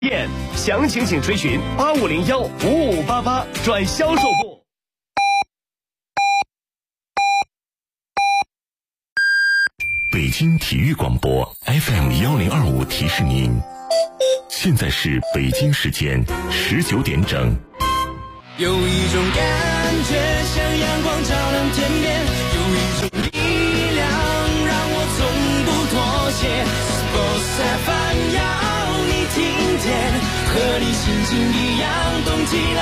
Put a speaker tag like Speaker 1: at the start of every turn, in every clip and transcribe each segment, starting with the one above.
Speaker 1: 详情请垂询8501-5588转销售部。
Speaker 2: 北京体育广播 FM1025提示您，现在是北京时间19点整。
Speaker 3: 有一种感觉像阳光照亮天边，有一种力量让我从不妥协。Sports FM 要你听见，和你心情一样动起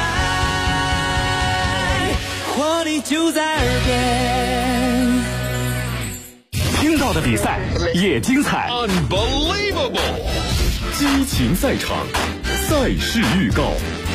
Speaker 3: 来，活力就在耳边。
Speaker 4: 听到的比赛也精彩
Speaker 5: Unbelievable
Speaker 2: 激情赛场，赛事预告。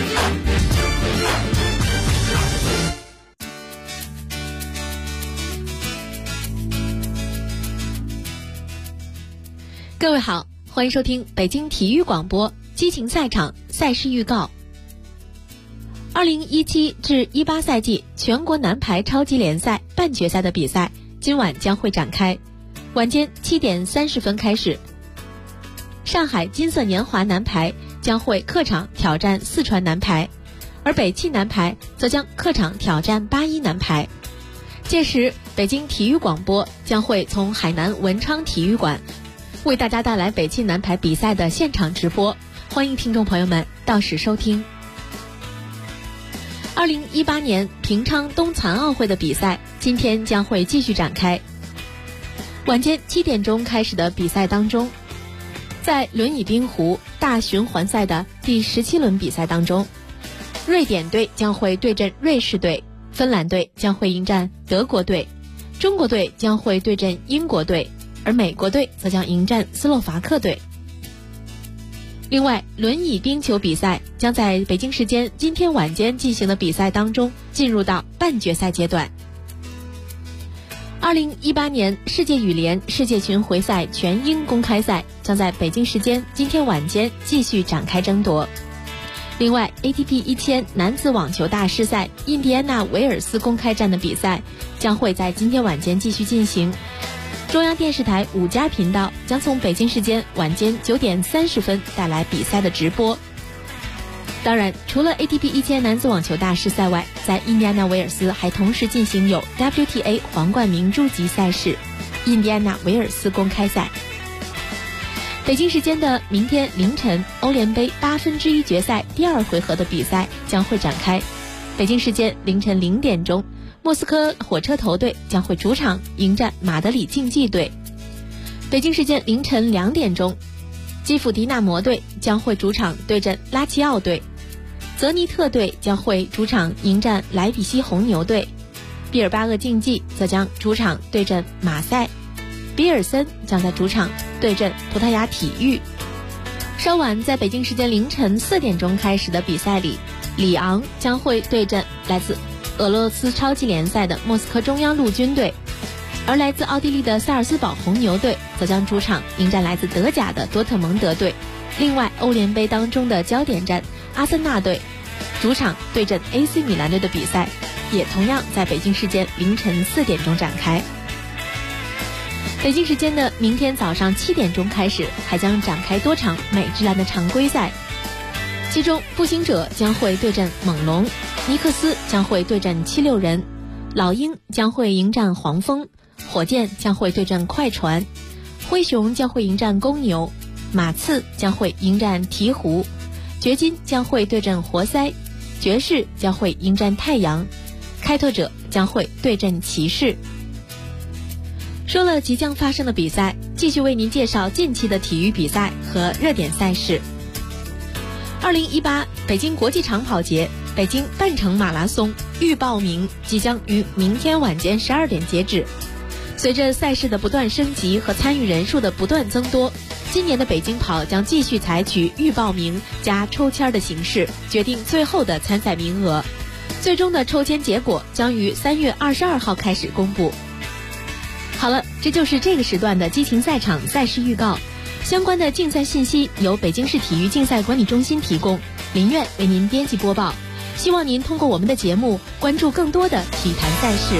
Speaker 6: 各位好，欢迎收听北京体育广播激情赛场赛事预告。2017至18赛季全国男排超级联赛半决赛的比赛今晚将会展开，晚间7点30分开始。上海金色年华男排将会客场挑战四川男排，而北汽男排则将客场挑战81男排。届时北京体育广播将会从海南文昌体育馆为大家带来北汽男排比赛的现场直播，欢迎听众朋友们到时收听。2018年平昌冬残奥会的比赛今天将会继续展开。晚间7点钟开始的比赛当中，在轮椅冰壶大循环赛的第17轮比赛当中，瑞典队将会对阵瑞士队，芬兰队将会迎战德国队，中国队将会对阵英国队，而美国队则将迎战斯洛伐克队。另外，轮椅冰球比赛将在北京时间今天晚间进行的比赛当中进入到半决赛阶段。2018年世界羽联世界巡回赛全英公开赛将在北京时间今天晚间继续展开争夺。另外 ATP 1000男子网球大师赛印第安纳维尔斯公开战的比赛将会在今天晚间继续进行。中央电视台5家频道将从北京时间晚间9点30分带来比赛的直播。当然，除了 ATP 1000男子网球大师赛外，在印第安纳维尔斯还同时进行有 WTA 皇冠明珠级赛事印第安纳维尔斯公开赛。北京时间的明天凌晨，欧联杯1/8决赛第2回合的比赛将会展开。北京时间凌晨0点钟，莫斯科火车头队将会主场迎战马德里竞技队。北京时间凌晨2点钟，基辅迪纳摩队将会主场对阵拉齐奥队，泽尼特队将会主场迎战莱比锡红牛队，毕尔巴鄂竞技则将主场对阵马赛，比尔森将在主场对阵葡萄牙体育。稍晚在北京时间凌晨4点钟开始的比赛里，里昂将会对阵来自俄罗斯超级联赛的莫斯科中央陆军队，而来自奥地利的萨尔斯堡红牛队则将主场迎战来自德甲的多特蒙德队。另外，欧联杯当中的焦点战阿森纳队主场对阵 AC 米兰队的比赛也同样在北京时间凌晨4点钟展开。北京时间的明天早上7点钟开始，还将展开多场美职篮的常规赛，其中步行者将会对阵猛龙，尼克斯将会对阵76人，老鹰将会迎战黄蜂，火箭将会对阵快船，灰熊将会迎战公牛，马刺将会迎战鹈鹕，掘金将会对阵活塞，爵士将会迎战太阳，开拓者将会对阵骑士。说了即将发生的比赛，继续为您介绍近期的体育比赛和热点赛事。2018北京国际长跑节北京半程马拉松预报名即将于明天晚间12点截止。随着赛事的不断升级和参与人数的不断增多，今年的北京跑将继续采取预报名加抽签的形式决定最后的参赛名额，最终的抽签结果将于3月22号开始公布。好了，这就是这个时段的激情赛场赛事预告。相关的竞赛信息由北京市体育竞赛管理中心提供，林苑为您编辑播报。希望您通过我们的节目关注更多的体坛赛事。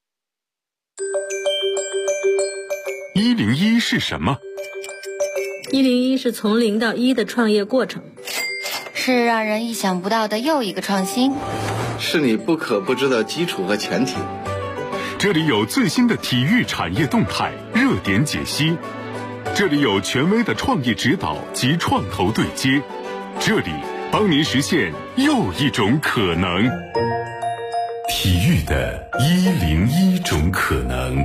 Speaker 2: 101是什么
Speaker 5: 101是从0到1的创业过程，
Speaker 7: 是让人意想不到的又一个创新，
Speaker 8: 是你不可不知的基础和前提。
Speaker 4: 这里有最新的体育产业动态热点解析，这里有权威的创业指导及创投对接，这里帮您实现又一种可能。
Speaker 2: 体育的101种可能。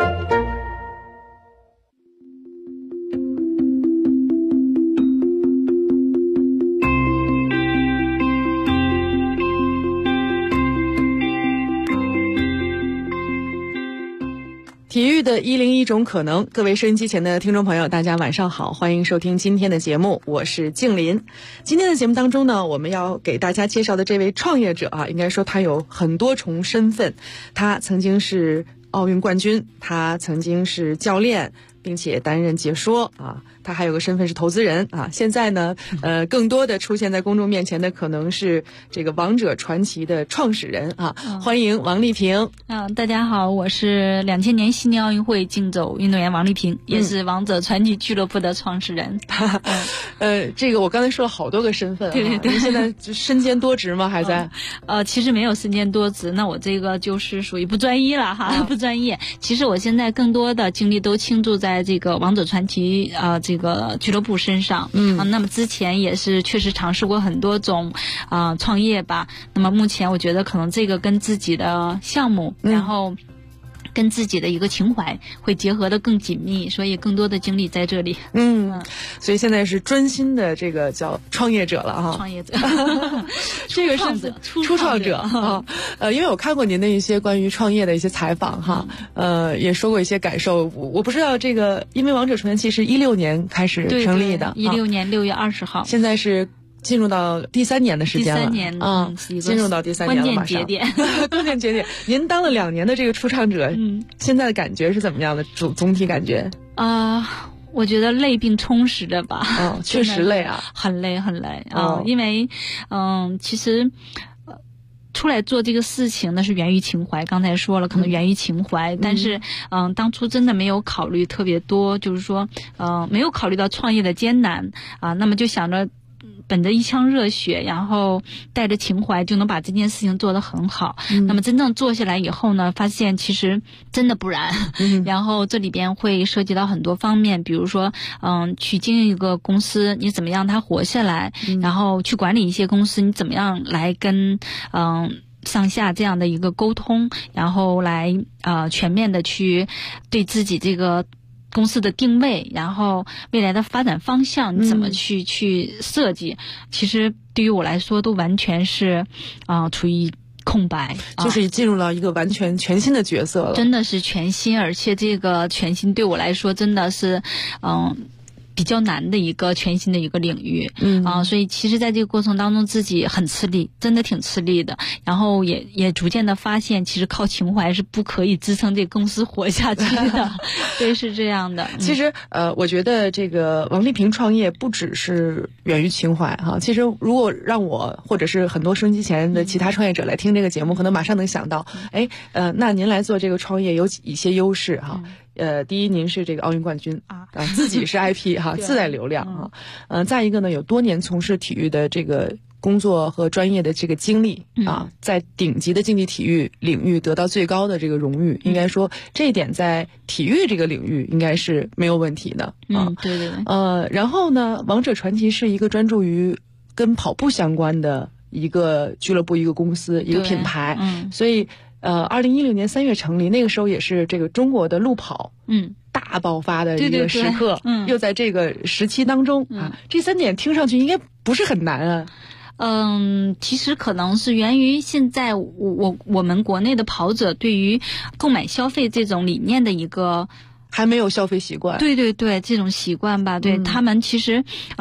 Speaker 9: 体育的101种可能，各位收音机前的听众朋友，大家晚上好，欢迎收听今天的节目，我是静林。今天的节目当中呢，我们要给大家介绍的这位创业者啊，应该说他有很多重身份，他曾经是奥运冠军，他曾经是教练，并且担任解说啊，他还有个身份是投资人啊。现在呢，更多的出现在公众面前的可能是这个王者传奇的创始人啊。欢迎王丽萍。
Speaker 10: 大家好，我是2000年悉尼奥运会竞走运动员王丽萍，也是王者传奇俱乐部的创始人。
Speaker 9: 这个我刚才说了好多个身份啊，
Speaker 10: 对对对，
Speaker 9: 现在身兼多职吗？还在？
Speaker 10: 其实没有身兼多职，那我这个就是属于不专一了哈，不专业。其实我现在更多的精力都倾注在这个王者传奇这个俱乐部身上。那么之前也是确实尝试过很多种创业吧。那么目前我觉得可能这个跟自己的项目，然后跟自己的一个情怀会结合的更紧密，所以更多的精力在这里。
Speaker 9: 所以现在是专心的这个叫创业者了啊，
Speaker 10: 创业者，
Speaker 9: 这个是初创者啊。因为我看过您的一些关于创业的一些采访哈，也说过一些感受。我不知道这个，因为王者传奇是16年开始成立的
Speaker 10: ，16年6月20号，
Speaker 9: 现在是进入到第3年的时间了。
Speaker 10: 第3年
Speaker 9: 啊，进入到第3年了，
Speaker 10: 关键节点。
Speaker 9: 关键节点。您当了2年的这个初创者，现在的感觉是怎么样的？总体感觉
Speaker 10: 我觉得累并充实的吧。
Speaker 9: 确实累啊，
Speaker 10: 很累很累啊，因为其实出来做这个事情呢是源于情怀，刚才说了可能源于情怀，但是当初真的没有考虑特别多，就是说没有考虑到创业的艰难啊，那么就想着本着一腔热血，然后带着情怀就能把这件事情做得很好。那么真正做下来以后呢，发现其实真的不然。然后这里边会涉及到很多方面，比如说去经营一个公司，你怎么样它活下来，然后去管理一些公司，你怎么样来跟上下这样的一个沟通，然后来全面的去对自己这个公司的定位，然后未来的发展方向你怎么去设计，其实对于我来说都完全是处于空白，
Speaker 9: 就是进入了一个完全全新的角色了。
Speaker 10: 真的是全新，而且这个全新对我来说真的是比较难的一个全新的一个领域。所以其实在这个过程当中自己很吃力，真的挺吃力的，然后也逐渐的发现其实靠情怀是不可以支撑这个公司活下去的。对，是这样的。
Speaker 9: 其实我觉得这个王丽萍创业不只是源于情怀哈。其实如果让我或者是很多收音机前的其他创业者来听这个节目，可能马上能想到那您来做这个创业有一些优势哈。第一，您是这个奥运冠军自己是 IP 哈，自带流量再一个呢，有多年从事体育的这个工作和专业的这个经历在顶级的竞技体育领域得到最高的这个荣誉，应该说这一点在体育这个领域应该是没有问题的
Speaker 10: 对对对。
Speaker 9: 然后呢，王者传奇是一个专注于跟跑步相关的一个俱乐部、一个公司、一个品牌，所以2016年3月成立，那个时候也是这个中国的路跑大爆发的一个时刻，又在这个时期当中这3点听上去应该不是很难啊。
Speaker 10: 其实可能是源于现在我们国内的跑者对于购买消费这种理念的一个
Speaker 9: 还没有消费习惯。
Speaker 10: 对对对，这种习惯吧，对他们其实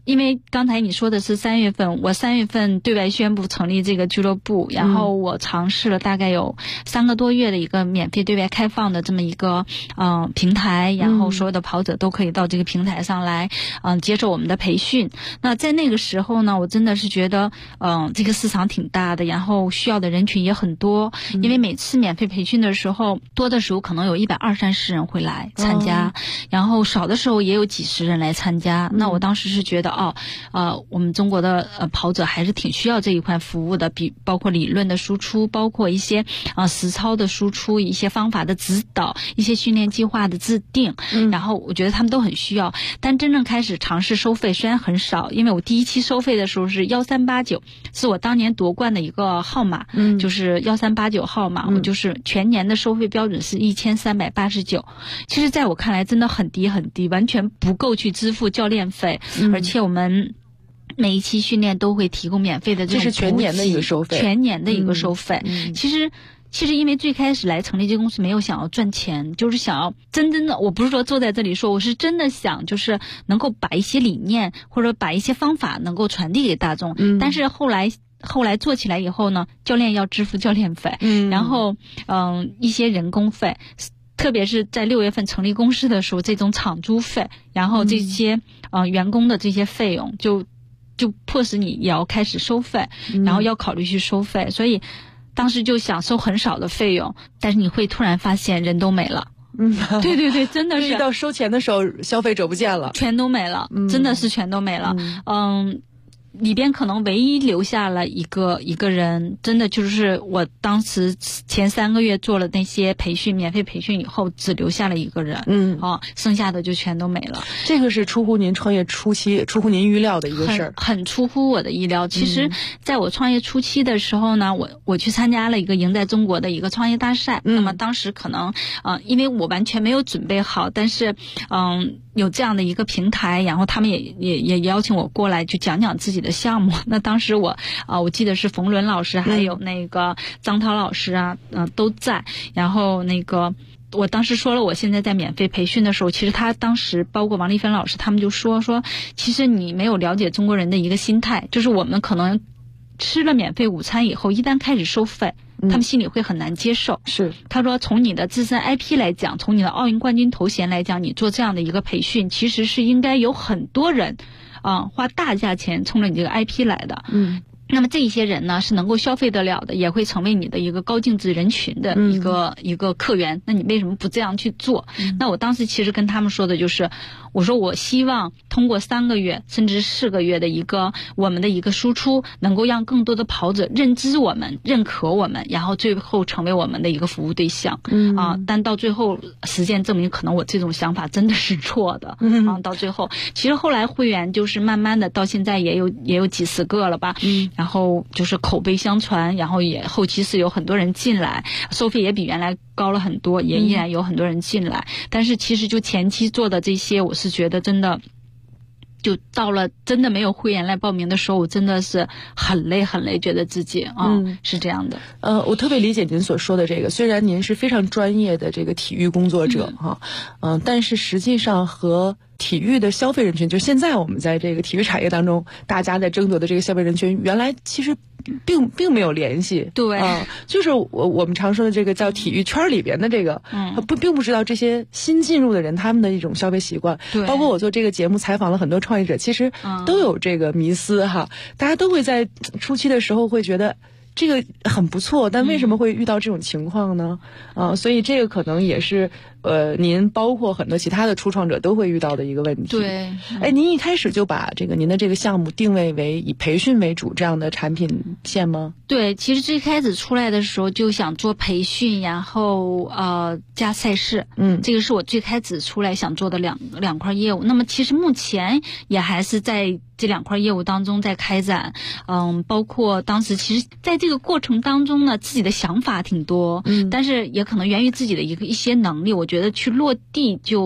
Speaker 10: 因为刚才你说的是3月份，我3月份对外宣布成立这个俱乐部，然后我尝试了大概有3个多月的一个免费对外开放的这么一个平台，然后所有的跑者都可以到这个平台上来接受我们的培训。那在那个时候呢，我真的是觉得这个市场挺大的，然后需要的人群也很多，因为每次免费培训的时候，多的时候可能有120-130人会来参加，然后少的时候也有几十人来参加。那我当时是觉得我们中国的跑者还是挺需要这一块服务的，包括理论的输出，包括一些实操的输出，一些方法的指导，一些训练计划的制定，然后我觉得他们都很需要。但真正开始尝试收费虽然很少，因为我第一期收费的时候是1389，是我当年夺冠的一个号码，就是1389号码，我就是全年的收费标准是1389。其实在我看来真的很低很低，完全不够去支付教练费，而且我们每一期训练都会提供免费的这种补给，
Speaker 9: 这是全年的一个收费，
Speaker 10: 全年的一个收费。其实因为最开始来成立这个公司没有想要赚钱，就是想要真的，我不是说坐在这里说，我是真的想就是能够把一些理念或者把一些方法能够传递给大众。但是后来做起来以后呢，教练要支付教练费，然后一些人工费，特别是在6月份成立公司的时候，这种场租费，然后这些员工的这些费用就迫使你也要开始收费，然后要考虑去收费，所以当时就想收很少的费用，但是你会突然发现人都没了。对对对，真的是
Speaker 9: 到收钱的时候，消费者不见了，
Speaker 10: 全都没了，真的是全都没了。里边可能唯一留下了一个人，真的就是我当时前3个月做了那些培训，免费培训以后，只留下了一个人，剩下的就全都没了。
Speaker 9: 这个是出乎您创业初期，出乎您预料的一个事儿，
Speaker 10: 很出乎我的意料。其实，在我创业初期的时候呢，我去参加了一个赢在中国的一个创业大赛，那么当时可能因为我完全没有准备好，但是有这样的一个平台，然后他们也邀请我过来去讲讲自己的项目。那当时我记得是冯仑老师还有那个张涛老师都在，然后那个我当时说了我现在在免费培训的时候，其实他当时包括王丽芬老师他们就说其实你没有了解中国人的一个心态，就是我们可能吃了免费午餐以后，一旦开始收费，他们心里会很难接受。
Speaker 9: 是，
Speaker 10: 他说从你的自身 IP 来讲，从你的奥运冠军头衔来讲，你做这样的一个培训，其实是应该有很多人花大价钱冲着你这个 IP 来的。那么这一些人呢是能够消费得了的，也会成为你的一个高净值人群的一个客源。那你为什么不这样去做？那我当时其实跟他们说的就是，我说我希望通过3个月甚至4个月的我们的一个输出，能够让更多的跑者认知我们、认可我们，然后最后成为我们的一个服务对象。但到最后实践证明，可能我这种想法真的是错的。到最后，其实后来会员就是慢慢的到现在也有几十个了吧。然后就是口碑相传，然后也后期是有很多人进来，收费也比原来高了很多，也依然有很多人进来。但是其实就前期做的这些，我是觉得真的就到了真的没有会员来报名的时候，我真的是很累，觉得自己是这样的。
Speaker 9: 我特别理解您所说的这个，虽然您是非常专业的这个体育工作者但是实际上和体育的消费人群，就现在我们在这个体育产业当中大家在争夺的这个消费人群，原来其实并没有联系。
Speaker 10: 对，
Speaker 9: 就是我们常说的这个叫体育圈里边的这个，并不知道这些新进入的人他们的一种消费习惯。
Speaker 10: 对，
Speaker 9: 包括我做这个节目采访了很多创业者，其实都有这个迷思大家都会在初期的时候会觉得这个很不错，但为什么会遇到这种情况呢？所以这个可能也是您包括很多其他的初创者都会遇到的一个问题。
Speaker 10: 对，
Speaker 9: 您一开始就把您的这个项目定位为以培训为主这样的产品线吗？
Speaker 10: 对，其实最开始出来的时候就想做培训，然后加赛事。这个是我最开始出来想做的两块业务。那么其实目前也还是在这2块业务当中在开展。包括当时其实在这个过程当中呢，自己的想法挺多，但是也可能源于自己的一些能力，我觉得去落地就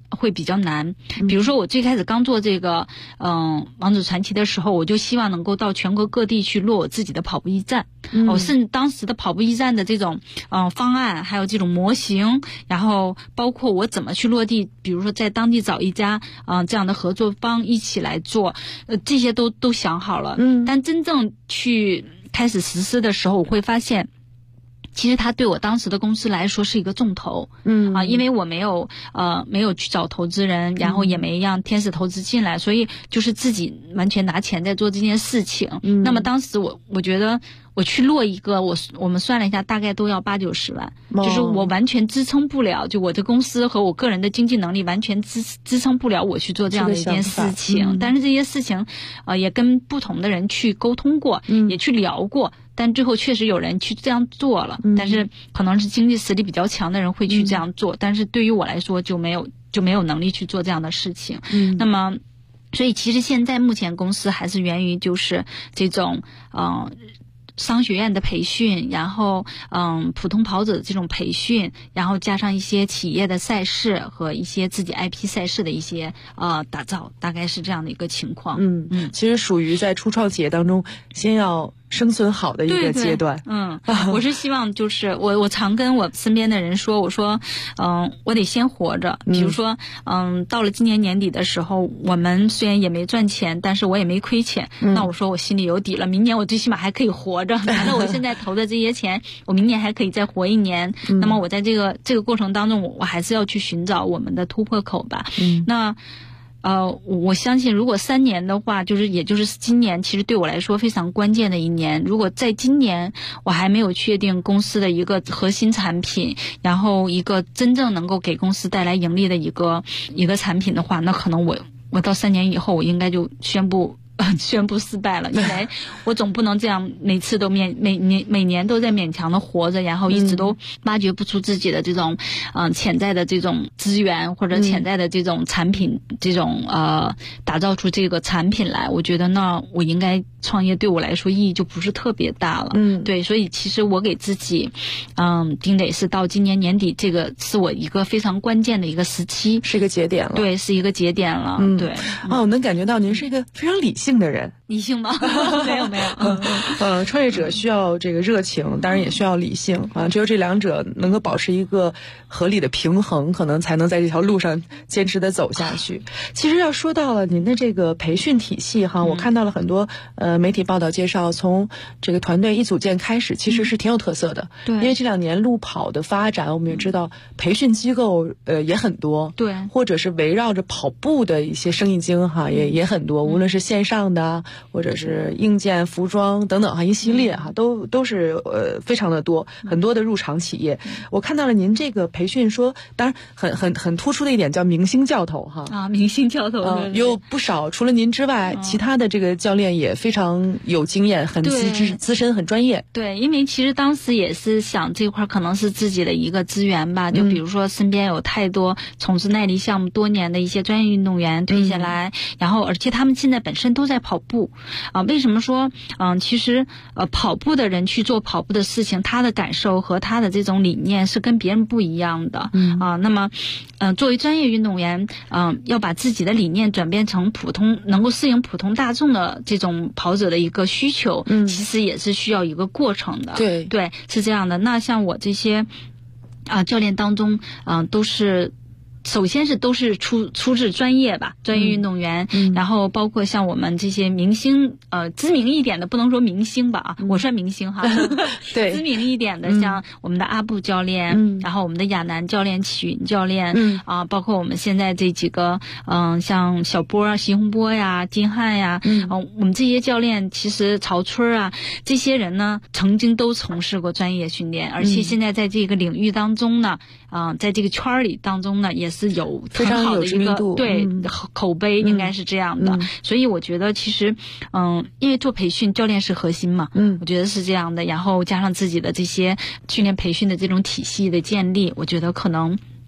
Speaker 10: 会比较难。比如说我最开始刚做这个王者传奇的时候，我就希望能够到全国各地去落我自己的跑步驿站。甚至当时的跑步驿站的这种方案，还有这种模型，然后包括我怎么去落地，比如说在当地找一家这样的合作方一起来做，这些都想好了。但真正去开始实施的时候，我会发现其实它对我当时的公司来说是一个重头。因为我没有去找投资人，然后也没让天使投资进来，所以就是自己完全拿钱在做这件事情。那么当时我觉得我去落一个，我们算了一下，大概都要80-90万，就是我完全支撑不了，就我的公司和我个人的经济能力完全支撑不了我去做这样的一件事情。但是这些事情也跟不同的人去沟通过，也去聊过，但最后确实有人去这样做了，但是可能是经济实力比较强的人会去这样做，但是对于我来说就没有能力去做这样的事情。那么所以其实现在目前公司还是源于就是这种商学院的培训，然后普通跑者的这种培训，然后加上一些企业的赛事和一些自己 IP 赛事的一些打造，大概是这样的一个情况。
Speaker 9: 其实属于在初创企业当中先要生存好的一个阶段。
Speaker 10: 我是希望就是我常跟我身边的人说，我说我得先活着。比如说到了今年年底的时候，我们虽然也没赚钱，但是我也没亏钱，那我说我心里有底了，明年我最起码还可以活着，反正我现在投的这些钱我明年还可以再活1年。那么我在这个过程当中，我还是要去寻找我们的突破口吧。那我相信如果3年的话，也就是今年其实对我来说非常关键的1年。如果在今年我还没有确定公司的一个核心产品，然后一个真正能够给公司带来盈利的一个产品的话，那可能我到3年以后我应该就宣布失败了，因为我总不能这样每次都每年都在勉强的活着，然后一直都挖掘不出自己的这种潜在的这种资源或者潜在的这种产品，这种打造出这个产品来。我觉得那我应该创业对我来说意义就不是特别大了。对，所以其实我给自己定得是到今年年底，这个是我一个非常关键的一个时期，
Speaker 9: 是一个节点了。
Speaker 10: 对，是一个节点了。对。
Speaker 9: 我能感觉到您是一个非常理性的人。
Speaker 10: 理性吗？没有。
Speaker 9: 创业者需要这个热情，当然也需要理性啊，只有这两者能够保持一个合理的平衡，可能才能在这条路上坚持的走下去。其实要说到了您的这个培训体系哈，我看到了很多媒体报道介绍，从这个团队一组建开始，其实是挺有特色的。
Speaker 10: 对，
Speaker 9: 因为这2年路跑的发展，我们也知道培训机构也很多，
Speaker 10: 对，
Speaker 9: 或者是围绕着跑步的一些生意经哈也很多，无论是线上的或者是硬件、服装等等哈，一系列哈都是非常的多，很多的入场企业。我看到了您这个培训说，当然很突出的一点叫明星教头哈。
Speaker 10: 明星教头。
Speaker 9: 有不少除了您之外，其他的这个教练也非常有经验，很资深，很专业。
Speaker 10: 对，因为其实当时也是想这块可能是自己的一个资源吧，就比如说身边有太多从事耐力项目多年的一些专业运动员推下来，然后而且他们现在本身都在跑步为什么说其实跑步的人去做跑步的事情，他的感受和他的这种理念是跟别人不一样的。那么作为专业运动员要把自己的理念转变成能够适应普通大众的这种跑者的一个需求，其实也是需要一个过程的。对，是这样的。那像我这些教练当中首先都是出自专业吧，专业运动员，然后包括像我们这些明星，知名一点的不能说明星吧我算明星哈，
Speaker 9: 对，
Speaker 10: 知名一点的像我们的阿布教练，然后我们的亚楠教练、启云教练，包括我们现在这几个，像小波、席洪波呀、金瀚呀，我们这些教练其实曹春啊，这些人呢曾经都从事过专业训练，而且现在在这个领域当中呢，在这个圈里当中呢，也是有很好的一个口碑，应该是这样的。所以我觉得其实因为做培训教练是核心嘛，我觉得是这样的，然后加上自己的这些训练培训的这种体系的建立，我觉得可能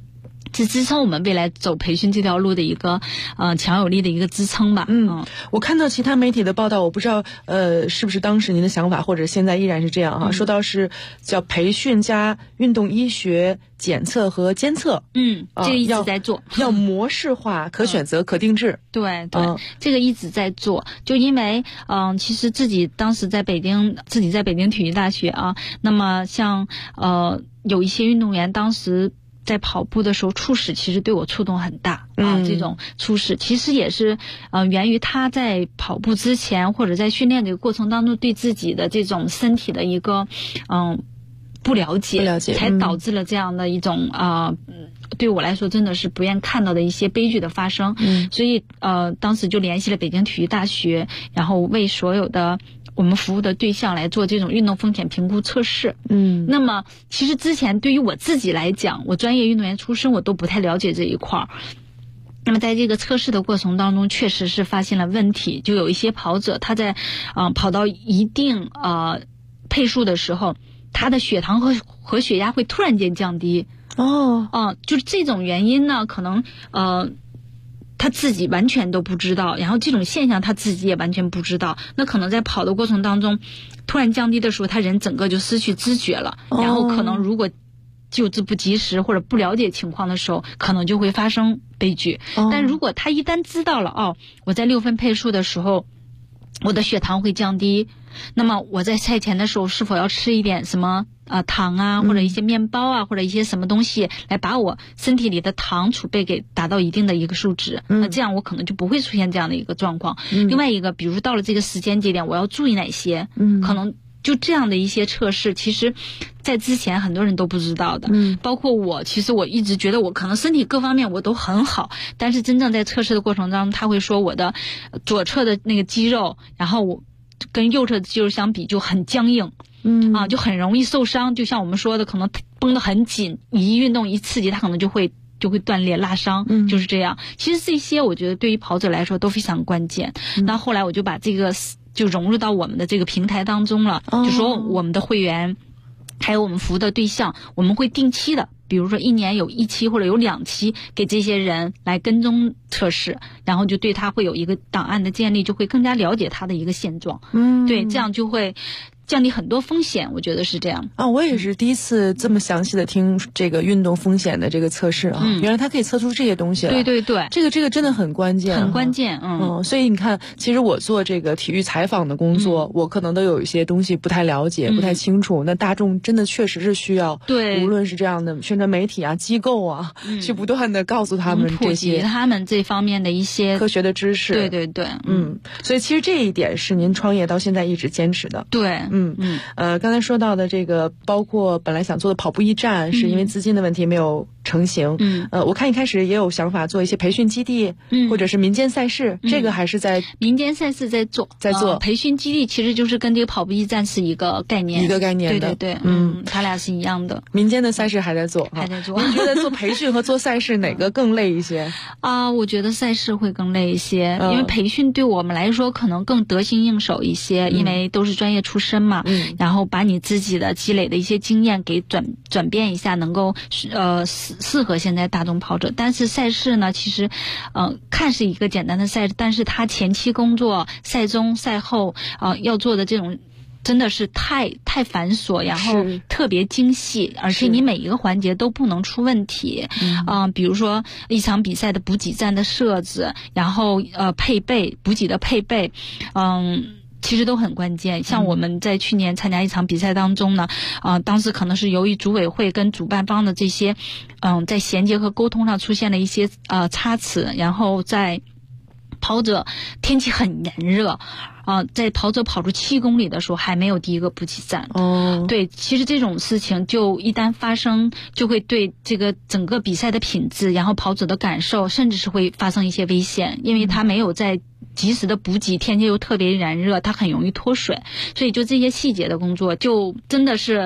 Speaker 10: 是支撑我们未来走培训这条路的一个强有力的一个支撑吧。
Speaker 9: 我看到其他媒体的报道，我不知道是不是当时您的想法，或者现在依然是这样说到是叫培训加运动医学检测和监测。
Speaker 10: 这个一直在做，
Speaker 9: 要模式化、可选择、可定制。
Speaker 10: 对，这个一直在做。就因为其实自己当时在北京体育大学啊，那么像有一些运动员当时在跑步的时候初始其实对我触动很大这种初始其实也是源于他在跑步之前或者在训练这个过程当中对自己的这种身体的一个不了解才导致了这样的一种对我来说真的是不愿看到的一些悲剧的发生。所以当时就联系了北京体育大学，然后为所有的我们服务的对象来做这种运动风险评估测试。那么其实之前对于我自己来讲，我专业运动员出身，我都不太了解这一块儿。那么在这个测试的过程当中，确实是发现了问题，就有一些跑者他在跑到一定配速的时候，他的血糖和血压会突然间降低。就是这种原因呢，可能他自己完全都不知道，然后这种现象他自己也完全不知道。那可能在跑的过程当中突然降低的时候，他人整个就失去知觉了，然后可能如果救治不及时或者不了解情况的时候，可能就会发生悲剧。但如果他一旦知道了我在6分配速的时候我的血糖会降低，那么我在赛前的时候是否要吃一点什么糖啊，或者一些面包啊，或者一些什么东西来把我身体里的糖储备给达到一定的一个数值，那这样我可能就不会出现这样的一个状况。另外一个，比如说到了这个时间节点我要注意哪些，可能就这样的一些测试，其实在之前很多人都不知道的。包括我，其实我一直觉得我可能身体各方面我都很好，但是真正在测试的过程当中，他会说我的左侧的那个肌肉，然后我跟右侧的肌肉相比就很僵硬，就很容易受伤。就像我们说的，可能绷得很紧，一运动一刺激，它可能就会断裂拉伤，就是这样。其实这些我觉得对于跑者来说都非常关键。那后来我就把这个就融入到我们的这个平台当中了，就说我们的会员还有我们服务的对象，我们会定期的，比如说1年有1期或者有2期给这些人来跟踪测试，然后就对他会有一个档案的建立，就会更加了解他的一个现状。对，这样就会降低很多风险，我觉得是这样。
Speaker 9: 我也是第一次这么详细的听这个运动风险的这个测试原来它可以测出这些东西来。
Speaker 10: 对，这
Speaker 9: 个真的很关键，
Speaker 10: 很关键。
Speaker 9: 所以你看，其实我做这个体育采访的工作，我可能都有一些东西不太了解，不太清楚。那大众真的确实是需要，无论是这样的宣传媒体啊、机构啊，去不断的告诉他们这些，
Speaker 10: 普及他们这方面的一些
Speaker 9: 科学的知识。
Speaker 10: 对，
Speaker 9: 所以其实这一点是您创业到现在一直坚持的。
Speaker 10: 对，
Speaker 9: 刚才说到的这个，包括本来想做的跑步驿站，是因为资金的问题没有成型。我看一开始也有想法做一些培训基地，或者是民间赛事，这个还是在
Speaker 10: 民间赛事在做。培训基地其实就是跟这个跑步驿站是一个概念的。对，他俩是一样的。
Speaker 9: 民间的赛事还在做。您觉得做培训和做赛事哪个更累一些？
Speaker 10: 我觉得赛事会更累一些，因为培训对我们来说可能更得心应手一些，因为都是专业出身嘛。然后把你自己的积累的一些经验给转变一下，能够适合现在大众跑者。但是赛事呢，其实看是一个简单的赛事，但是它前期工作、赛中赛后要做的这种真的是太繁琐，然后特别精细，而且你每一个环节都不能出问题。比如说一场比赛的补给站的设置，然后配备补给的配备，其实都很关键。像我们在去年参加一场比赛当中呢，当时可能是由于组委会跟主办方的这些在衔接和沟通上出现了一些差池，然后在跑者天气很炎热在跑者跑出7公里的时候还没有第一个补给站。对，其实这种事情就一旦发生，就会对这个整个比赛的品质，然后跑者的感受，甚至是会发生一些危险，因为他没有在及时的补给，天气又特别炎热，它很容易脱水，所以就这些细节的工作就真的是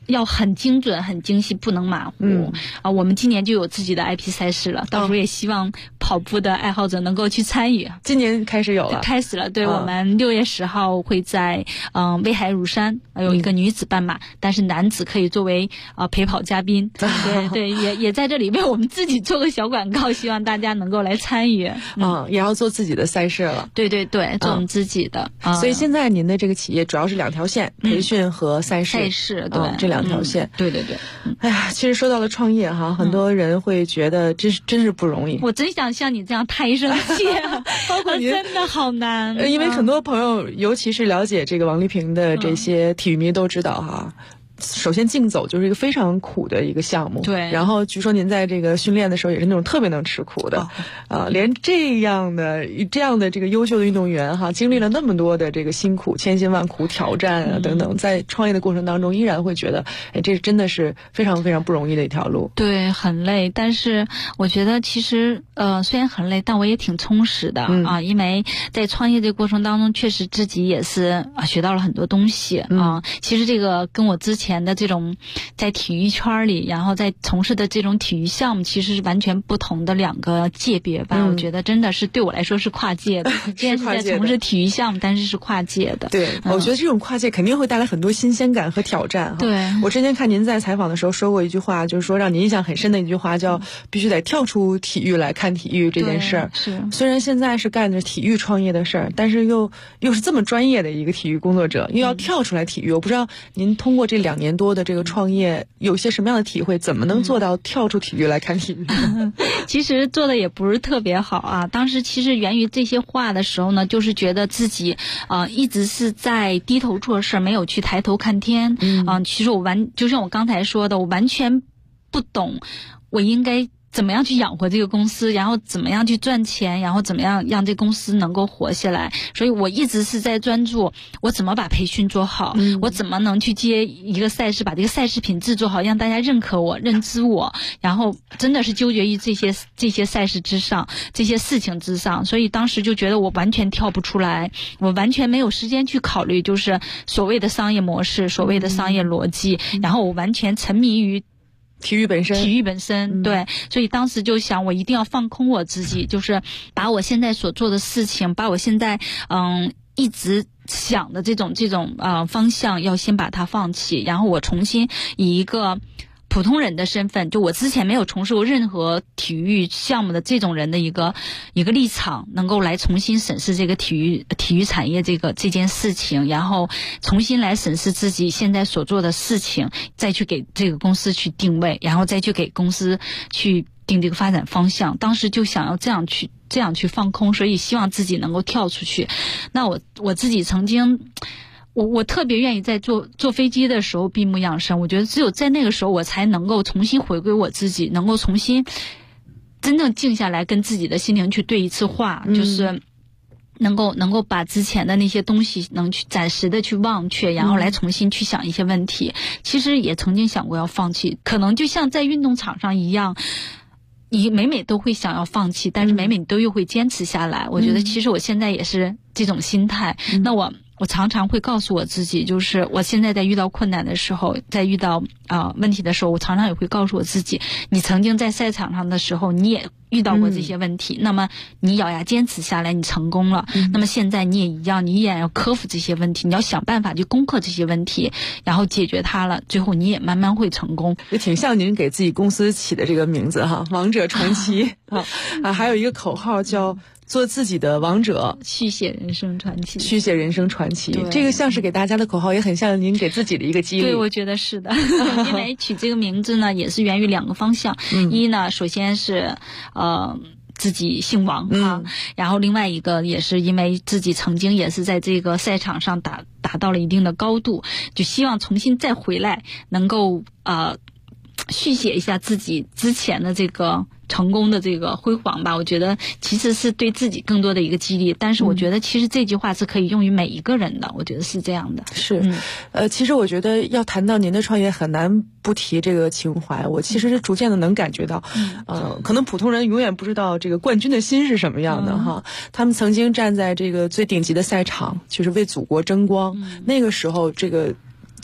Speaker 10: 要很精准、很精细，不能马虎。我们今年就有自己的 IP 赛事了，到时候也希望跑步的爱好者能够去参与。
Speaker 9: 今年开始有了，
Speaker 10: 开始了。对，我们6月10号会在威海乳山有一个女子半马，但是男子可以作为陪跑嘉宾。对，也在这里为我们自己做个小广告，希望大家能够来参与。
Speaker 9: 也要做自己的赛事了。
Speaker 10: 对，做我们自己的。
Speaker 9: 所以现在您的这个企业主要是2条线，培训和赛事。
Speaker 10: 对，
Speaker 9: 这2条线。
Speaker 10: 对。
Speaker 9: 哎呀，其实说到了创业哈，很多人会觉得真是不容易。
Speaker 10: 我真想像你这样太生气，
Speaker 9: 包括您
Speaker 10: 真的好难。
Speaker 9: 因为很多朋友，尤其是了解这个王丽萍的这些体育迷都知道哈。首先竞走就是一个非常苦的一个项目，
Speaker 10: 对。
Speaker 9: 然后据说您在这个训练的时候也是那种特别能吃苦的，连这样的这个优秀的运动员哈，经历了那么多的这个辛苦、千辛万苦、挑战啊等等，在创业的过程当中，依然会觉得，这真的是非常非常不容易的一条路。
Speaker 10: 对，很累，但是我觉得其实虽然很累，但我也挺充实的因为在创业这个过程当中，确实自己也是学到了很多东西其实这个跟我之前的这种在体育圈里，然后在从事的这种体育项目，其实是完全不同的2个界别吧。我觉得真的是对我来说是跨界的。虽然是在从事体育项目，但是跨界的。
Speaker 9: 对，我觉得这种跨界肯定会带来很多新鲜感和挑战。
Speaker 10: 对，
Speaker 9: 我之前看您在采访的时候说过一句话，就是说让你印象很深的一句话，叫必须得跳出体育来看体育这件事儿。
Speaker 10: 是，
Speaker 9: 虽然现在是干着体育创业的事儿，但是又是这么专业的一个体育工作者，又要跳出来体育。我不知道您通过这2年多的这个创业有些什么样的体会，怎么能做到跳出体育来看体育？
Speaker 10: 其实做的也不是特别好啊。当时其实源于这些话的时候呢，就是觉得自己一直是在低头做事，没有去抬头看天。其实就像我刚才说的，我完全不懂我应该怎么样去养活这个公司，然后怎么样去赚钱，然后怎么样让这公司能够活下来。所以我一直是在专注我怎么把培训做好，我怎么能去接一个赛事，把这个赛事品质做好，让大家认可我、认知我，然后真的是纠结于这些赛事之上，这些事情之上。所以当时就觉得我完全跳不出来，我完全没有时间去考虑就是所谓的商业模式、所谓的商业逻辑，然后我完全沉迷于
Speaker 9: 体育本身。
Speaker 10: 对，所以当时就想我一定要放空我自己，就是把我现在所做的事情，把我现在一直想的这种方向要先把它放弃，然后我重新以一个普通人的身份，就我之前没有从事过任何体育项目的这种人的一个立场，能够来重新审视这个体育产业这件事情，然后重新来审视自己现在所做的事情，再去给这个公司去定位，然后再去给公司去定这个发展方向。当时就想要这样去放空，所以希望自己能够跳出去。那我自己曾经我特别愿意在坐飞机的时候闭目养神，我觉得只有在那个时候我才能够重新回归我自己，能够重新真正静下来跟自己的心灵去对一次话，就是能够把之前的那些东西能去暂时的去忘却，然后来重新去想一些问题。其实也曾经想过要放弃，可能就像在运动场上一样，你每每都会想要放弃，但是每每你都又会坚持下来。我觉得其实我现在也是这种心态。那我常常会告诉我自己，就是我现在在遇到困难的时候，在遇到问题的时候，我常常也会告诉我自己，你曾经在赛场上的时候你也遇到过这些问题，那么你咬牙坚持下来，你成功了，那么现在你也一样，你依然要克服这些问题，你要想办法去攻克这些问题，然后解决它了，最后你也慢慢会成功。
Speaker 9: 也挺像您给自己公司起的这个名字哈，王者传奇还有一个口号叫做自己的王者，
Speaker 10: 续写人生传奇。
Speaker 9: 这个像是给大家的口号，也很像您给自己的一个激励。
Speaker 10: 对，我觉得是的。因为取这个名字呢，也是源于2个方向。一呢，首先是自己姓王然后另外一个也是因为自己曾经也是在这个赛场上达到了一定的高度，就希望重新再回来，能够续写一下自己之前的这个成功的这个辉煌吧。我觉得其实是对自己更多的一个激励，但是我觉得其实这句话是可以用于每一个人的，我觉得是这样的。
Speaker 9: 是其实我觉得要谈到您的创业，很难不提这个情怀。我其实逐渐的能感觉到可能普通人永远不知道这个冠军的心是什么样的哈。他们曾经站在这个最顶级的赛场，就是为祖国争光，那个时候这个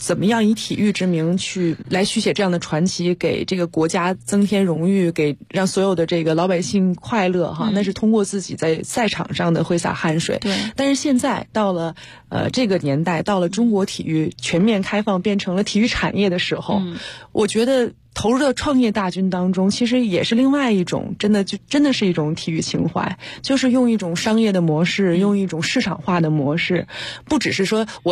Speaker 9: 怎么样以体育之名去来续写这样的传奇，给这个国家增添荣誉，给让所有的这个老百姓快乐哈，那是通过自己在赛场上的挥洒汗水。
Speaker 10: 对。
Speaker 9: 但是现在到了这个年代，到了中国体育全面开放，变成了体育产业的时候，我觉得投入到创业大军当中，其实也是另外一种真的是一种体育情怀，就是用一种商业的模式，用一种市场化的模式，不只是说我